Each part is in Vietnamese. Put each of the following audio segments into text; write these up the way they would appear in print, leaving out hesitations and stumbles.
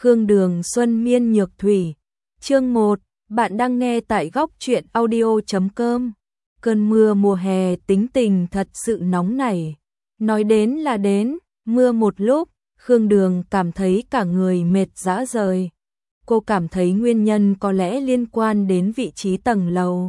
Khương Đường Xuân Miên Nhược Thủy. Chương 1, bạn đang nghe tại góc truyện audio.com. Cơn mưa mùa hè tính tình thật sự nóng nảy. Nói đến là đến, mưa một lúc, Khương Đường cảm thấy cả người mệt rã rời. Cô cảm thấy nguyên nhân có lẽ liên quan đến vị trí tầng lầu.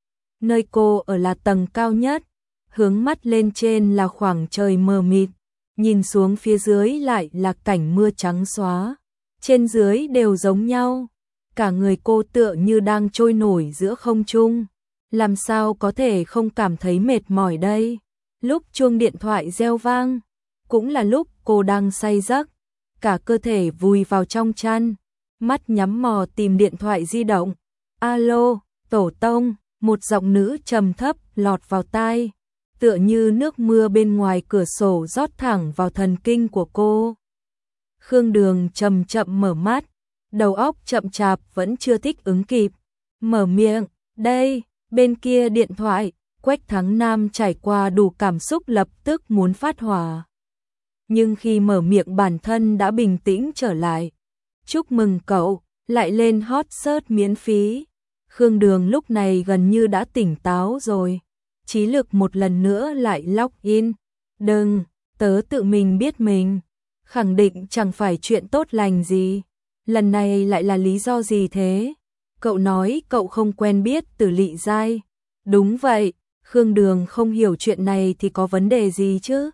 Nơi cô ở là tầng cao nhất, hướng mắt lên trên là khoảng trời mờ mịt, nhìn xuống phía dưới lại là cảnh mưa trắng xóa. Trên dưới đều giống nhau, cả người cô tựa như đang trôi nổi giữa không trung. Làm sao có thể không cảm thấy mệt mỏi đây? Lúc chuông điện thoại reo vang, cũng là lúc cô đang say giấc, cả cơ thể vùi vào trong chăn, mắt nhắm mò tìm điện thoại di động. Alo, Tổ Tông, một giọng nữ trầm thấp lọt vào tai, tựa như nước mưa bên ngoài cửa sổ rót thẳng vào thần kinh của cô. Khương Đường chậm chậm mở mắt, đầu óc chậm chạp vẫn chưa thích ứng kịp. Mở miệng, đây, bên kia điện thoại, Quách Thắng Nam trải qua đủ cảm xúc lập tức muốn phát hỏa. Nhưng khi mở miệng bản thân đã bình tĩnh trở lại. Chúc mừng cậu, lại lên hot search miễn phí. Khương Đường lúc này gần như đã tỉnh táo rồi. Trí lực một lần nữa lại log in. Đừng, tớ tự mình biết mình. Khẳng định chẳng phải chuyện tốt lành gì. Lần này lại là lý do gì thế? Cậu nói cậu không quen biết Từ Lị Giai. Đúng vậy, Khương Đường không hiểu chuyện này thì có vấn đề gì chứ?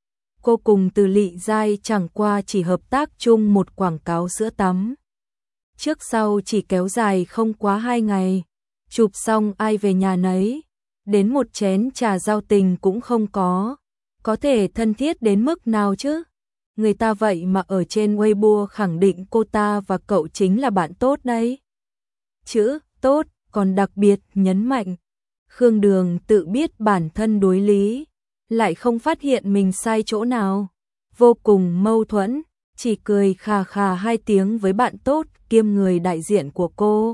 Cô cùng Từ Lị Giai chẳng qua chỉ hợp tác chung một quảng cáo sữa tắm. Trước sau chỉ kéo dài không quá 2 ngày. Chụp xong ai về nhà nấy. Đến một chén trà giao tình cũng không có. Có thể thân thiết đến mức nào chứ? Người ta vậy mà ở trên Weibo khẳng định cô ta và cậu chính là bạn tốt đấy. Chữ tốt còn đặc biệt nhấn mạnh. Khương Đường tự biết bản thân đối lý, lại không phát hiện mình sai chỗ nào. Vô cùng mâu thuẫn, chỉ cười khà khà 2 tiếng với bạn tốt kiêm người đại diện của cô.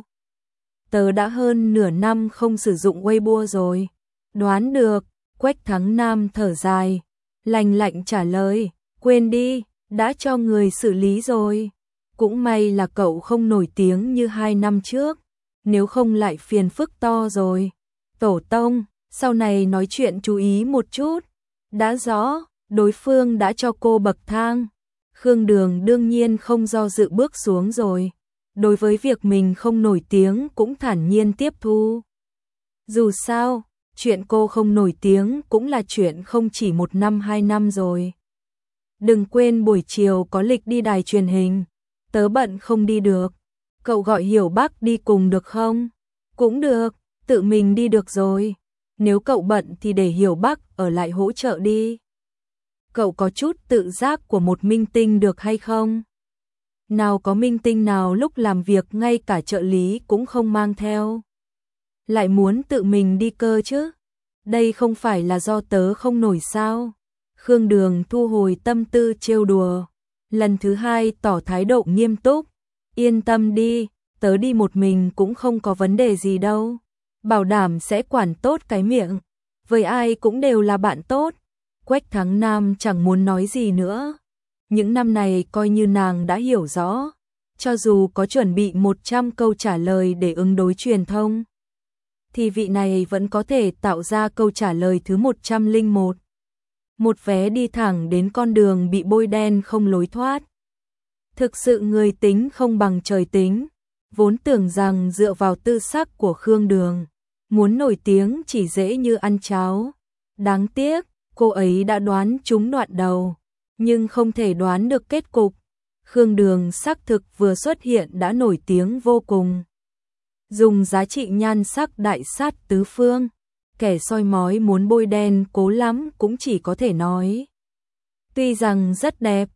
Tớ đã hơn nửa năm không sử dụng Weibo rồi. Đoán được, Quách Thắng Nam thở dài, lành lạnh trả lời. Quên đi, đã cho người xử lý rồi. Cũng may là cậu không nổi tiếng như 2 năm trước, nếu không lại phiền phức to rồi. Tổ Tông, sau này nói chuyện chú ý một chút. Đã rõ, đối phương đã cho cô bậc thang. Khương Đường đương nhiên không do dự bước xuống rồi. Đối với việc mình không nổi tiếng cũng thản nhiên tiếp thu. Dù sao, chuyện cô không nổi tiếng cũng là chuyện không chỉ 1 năm 2 năm rồi. Đừng quên buổi chiều có lịch đi đài truyền hình. Tớ bận không đi được. Cậu gọi Hiểu Bắc đi cùng được không? Cũng được, tự mình đi được rồi. Nếu cậu bận thì để Hiểu Bắc ở lại hỗ trợ đi. Cậu có chút tự giác của một minh tinh được hay không? Nào có minh tinh nào lúc làm việc ngay cả trợ lý cũng không mang theo. Lại muốn tự mình đi cơ chứ? Đây không phải là do tớ không nổi sao? Khương Đường thu hồi tâm tư trêu đùa, lần thứ 2 tỏ thái độ nghiêm túc. Yên tâm đi, tớ đi một mình cũng không có vấn đề gì đâu. Bảo đảm sẽ quản tốt cái miệng, với ai cũng đều là bạn tốt. Quách Thắng Nam chẳng muốn nói gì nữa. Những năm này coi như nàng đã hiểu rõ, cho dù có chuẩn bị 100 câu trả lời để ứng đối truyền thông, thì vị này vẫn có thể tạo ra câu trả lời thứ 101. Một vé đi thẳng đến con đường bị bôi đen không lối thoát. Thực sự người tính không bằng trời tính, vốn tưởng rằng dựa vào tư sắc của Khương Đường, muốn nổi tiếng chỉ dễ như ăn cháo. Đáng tiếc, cô ấy đã đoán trúng đoạn đầu, nhưng không thể đoán được kết cục. Khương Đường xác thực vừa xuất hiện đã nổi tiếng vô cùng. Dùng giá trị nhan sắc đại sát tứ phương. Kẻ soi mói muốn bôi đen cố lắm cũng chỉ có thể nói. Tuy rằng rất đẹp,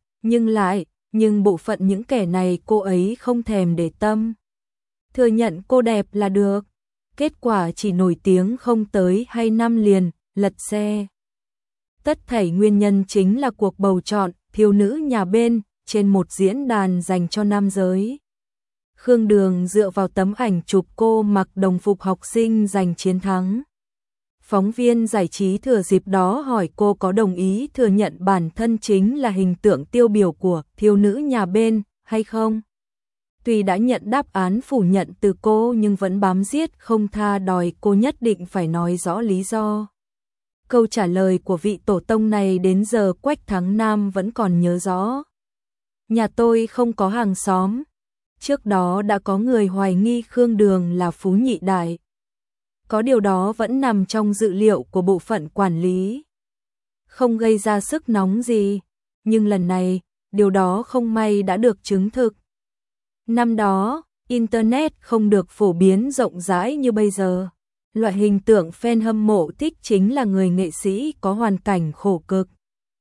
nhưng bộ phận những kẻ này cô ấy không thèm để tâm. Thừa nhận cô đẹp là được. Kết quả chỉ nổi tiếng không tới 2 năm liền, lật xe. Tất thảy nguyên nhân chính là cuộc bầu chọn thiếu nữ nhà bên trên một diễn đàn dành cho nam giới. Khương Đường dựa vào tấm ảnh chụp cô mặc đồng phục học sinh giành chiến thắng. Phóng viên giải trí thừa dịp đó hỏi cô có đồng ý thừa nhận bản thân chính là hình tượng tiêu biểu của thiếu nữ nhà bên hay không. tuy đã nhận đáp án phủ nhận từ cô nhưng vẫn bám giết không tha đòi cô nhất định phải nói rõ lý do. Câu trả lời của vị tổ tông này đến giờ Quách Thắng Nam vẫn còn nhớ rõ. Nhà tôi không có hàng xóm. Trước đó đã có người hoài nghi Khương Đường là phú nhị đại. Có điều đó vẫn nằm trong dự liệu của bộ phận quản lý. Không gây ra sức nóng gì, nhưng lần này, điều đó không may đã được chứng thực. Năm đó, Internet không được phổ biến rộng rãi như bây giờ. Loại hình tượng fan hâm mộ thích chính là người nghệ sĩ có hoàn cảnh khổ cực.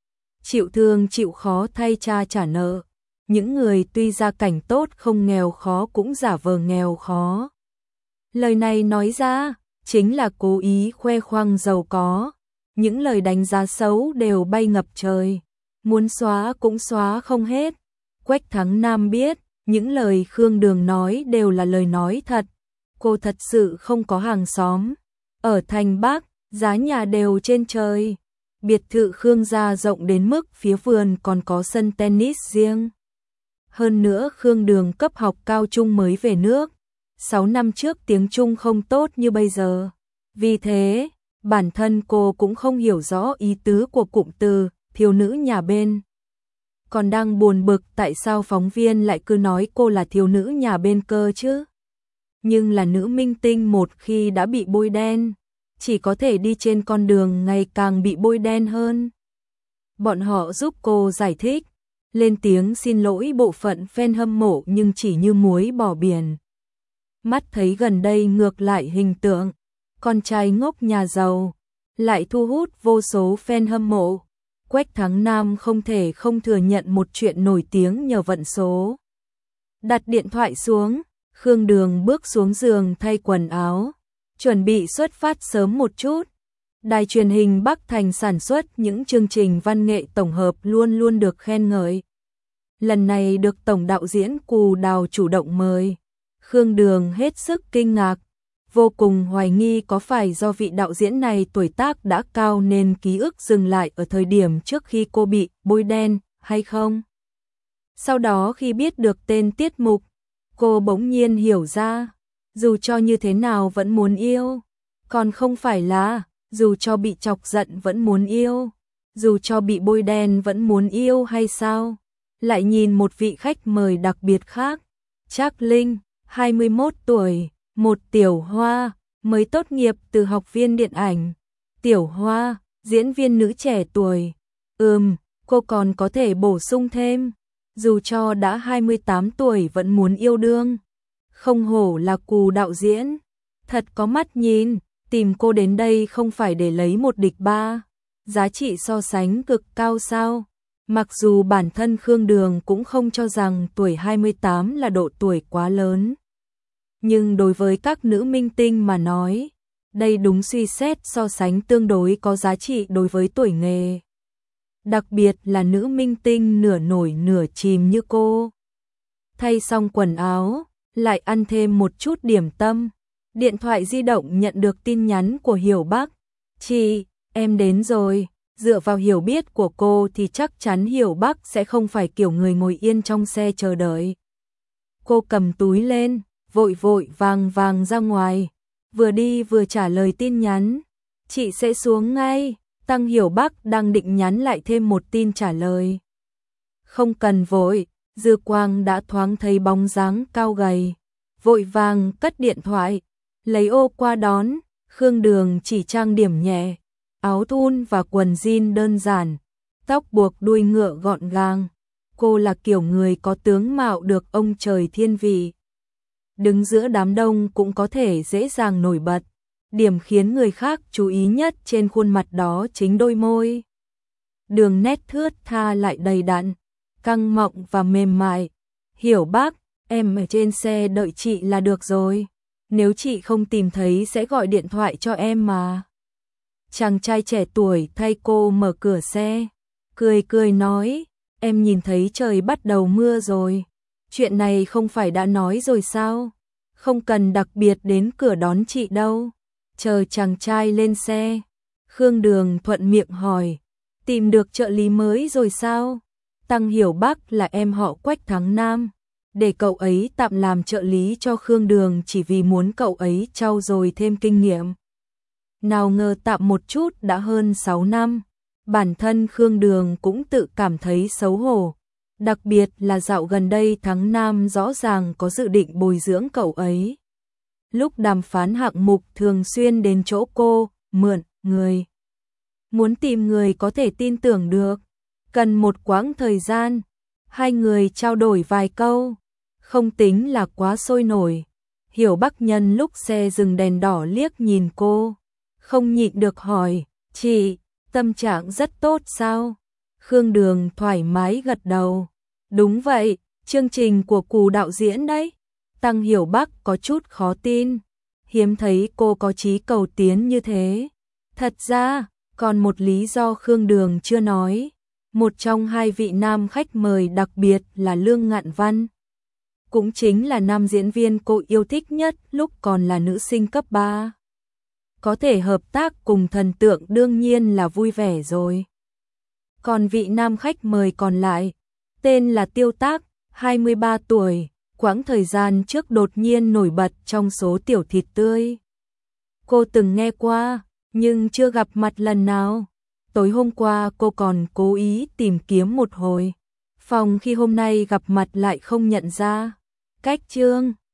Chịu thương chịu khó thay cha trả nợ. Những người tuy gia cảnh tốt không nghèo khó cũng giả vờ nghèo khó. Lời này nói ra, chính là cố ý khoe khoang giàu có. Những lời đánh giá xấu đều bay ngập trời. Muốn xóa cũng xóa không hết. Quách Thắng Nam biết, những lời Khương Đường nói đều là lời nói thật. Cô thật sự không có hàng xóm. Ở thành Bắc, giá nhà đều trên trời. Biệt thự Khương gia rộng đến mức phía vườn còn có sân tennis riêng. Hơn nữa Khương Đường cấp học cao trung mới về nước. 6 năm trước tiếng Trung không tốt như bây giờ. Vì thế, bản thân cô cũng không hiểu rõ ý tứ của cụm từ thiếu nữ nhà bên. Còn đang buồn bực tại sao phóng viên lại cứ nói cô là thiếu nữ nhà bên cơ chứ. Nhưng là nữ minh tinh một khi đã bị bôi đen, chỉ có thể đi trên con đường ngày càng bị bôi đen hơn. Bọn họ giúp cô giải thích, lên tiếng xin lỗi bộ phận fan hâm mộ nhưng chỉ như muối bỏ biển. Mắt thấy gần đây ngược lại hình tượng, con trai ngốc nhà giàu, lại thu hút vô số fan hâm mộ. Quách Thắng Nam không thể không thừa nhận một chuyện nổi tiếng nhờ vận số. Đặt điện thoại xuống, Khương Đường bước xuống giường thay quần áo, chuẩn bị xuất phát sớm một chút. Đài truyền hình Bắc Thành sản xuất những chương trình văn nghệ tổng hợp luôn luôn được khen ngợi. Lần này được tổng đạo diễn Cù Đào chủ động mời. Khương Đường hết sức kinh ngạc, vô cùng hoài nghi có phải do vị đạo diễn này tuổi tác đã cao nên ký ức dừng lại ở thời điểm trước khi cô bị bôi đen hay không. Sau đó khi biết được tên tiết mục, cô bỗng nhiên hiểu ra, dù cho như thế nào vẫn muốn yêu, còn không phải là dù cho bị chọc giận vẫn muốn yêu, dù cho bị bôi đen vẫn muốn yêu hay sao. Lại nhìn một vị khách mời đặc biệt khác, Trác Linh, 21 tuổi, một Tiểu Hoa, mới tốt nghiệp từ học viên điện ảnh. Tiểu Hoa, diễn viên nữ trẻ tuổi. Cô còn có thể bổ sung thêm, dù cho đã 28 tuổi vẫn muốn yêu đương. Không hổ là Cù đạo diễn, thật có mắt nhìn, tìm cô đến đây không phải để lấy một địch ba. Giá trị so sánh cực cao sao? Mặc dù bản thân Khương Đường cũng không cho rằng tuổi 28 là độ tuổi quá lớn. Nhưng đối với các nữ minh tinh mà nói, đây đúng suy xét so sánh tương đối có giá trị đối với tuổi nghề. Đặc biệt là nữ minh tinh nửa nổi nửa chìm như cô. Thay xong quần áo, lại ăn thêm một chút điểm tâm. Điện thoại di động nhận được tin nhắn của Hiểu Bắc. Chị, em đến rồi. Dựa vào hiểu biết của cô thì chắc chắn Hiểu Bắc sẽ không phải kiểu người ngồi yên trong xe chờ đợi. Cô cầm túi lên, vội vội vàng vàng ra ngoài, vừa đi vừa trả lời tin nhắn. Chị sẽ xuống ngay. Tăng Hiểu Bắc đang định nhắn lại thêm một tin trả lời. Không cần vội, Dư Quang đã thoáng thấy bóng dáng cao gầy, vội vàng cất điện thoại, lấy ô qua đón. Khương Đường chỉ trang điểm nhẹ, áo thun và quần jean đơn giản, tóc buộc đuôi ngựa gọn gàng. Cô là kiểu người có tướng mạo được ông trời thiên vị. Đứng giữa đám đông cũng có thể dễ dàng nổi bật. Điểm khiến người khác chú ý nhất trên khuôn mặt đó chính đôi môi. Đường nét thướt tha lại đầy đặn, căng mọng và mềm mại. Hiểu Bắc, em ở trên xe đợi chị là được rồi. Nếu chị không tìm thấy sẽ gọi điện thoại cho em mà. Chàng trai trẻ tuổi thay cô mở cửa xe, cười cười nói, em nhìn thấy trời bắt đầu mưa rồi. Chuyện này không phải đã nói rồi sao? Không cần đặc biệt đến cửa đón chị đâu. Chờ chàng trai lên xe, Khương Đường thuận miệng hỏi, tìm được trợ lý mới rồi sao? Tăng Hiểu Bắc là em họ Quách Thắng Nam. để cậu ấy tạm làm trợ lý cho Khương Đường chỉ vì muốn cậu ấy trau dồi thêm kinh nghiệm. Nào ngờ tạm một chút đã hơn 6 năm, bản thân Khương Đường cũng tự cảm thấy xấu hổ, đặc biệt là dạo gần đây Thắng Nam rõ ràng có dự định bồi dưỡng cậu ấy. Lúc đàm phán hạng mục thường xuyên đến chỗ cô, mượn người. Muốn tìm người có thể tin tưởng được, cần một quãng thời gian, hai người trao đổi vài câu, không tính là quá sôi nổi. Hiểu Bắc Nhân lúc xe dừng đèn đỏ liếc nhìn cô, không nhịn được hỏi, chị, tâm trạng rất tốt sao? Khương Đường thoải mái gật đầu, đúng vậy, chương trình của Cù đạo diễn đấy. Tăng Hiểu Bắc có chút khó tin, hiếm thấy cô có chí cầu tiến như thế. Thật ra, còn một lý do Khương Đường chưa nói, một trong hai vị nam khách mời đặc biệt là Lương Ngạn Văn. Cũng chính là nam diễn viên cô yêu thích nhất lúc còn là nữ sinh cấp 3. Có thể hợp tác cùng thần tượng đương nhiên là vui vẻ rồi. Còn vị nam khách mời còn lại, tên là Tiêu Tác, 23 tuổi, quãng thời gian trước đột nhiên nổi bật trong số tiểu thịt tươi. Cô từng nghe qua, nhưng chưa gặp mặt lần nào. Tối hôm qua cô còn cố ý tìm kiếm một hồi, phòng khi hôm nay gặp mặt lại không nhận ra. Cách chương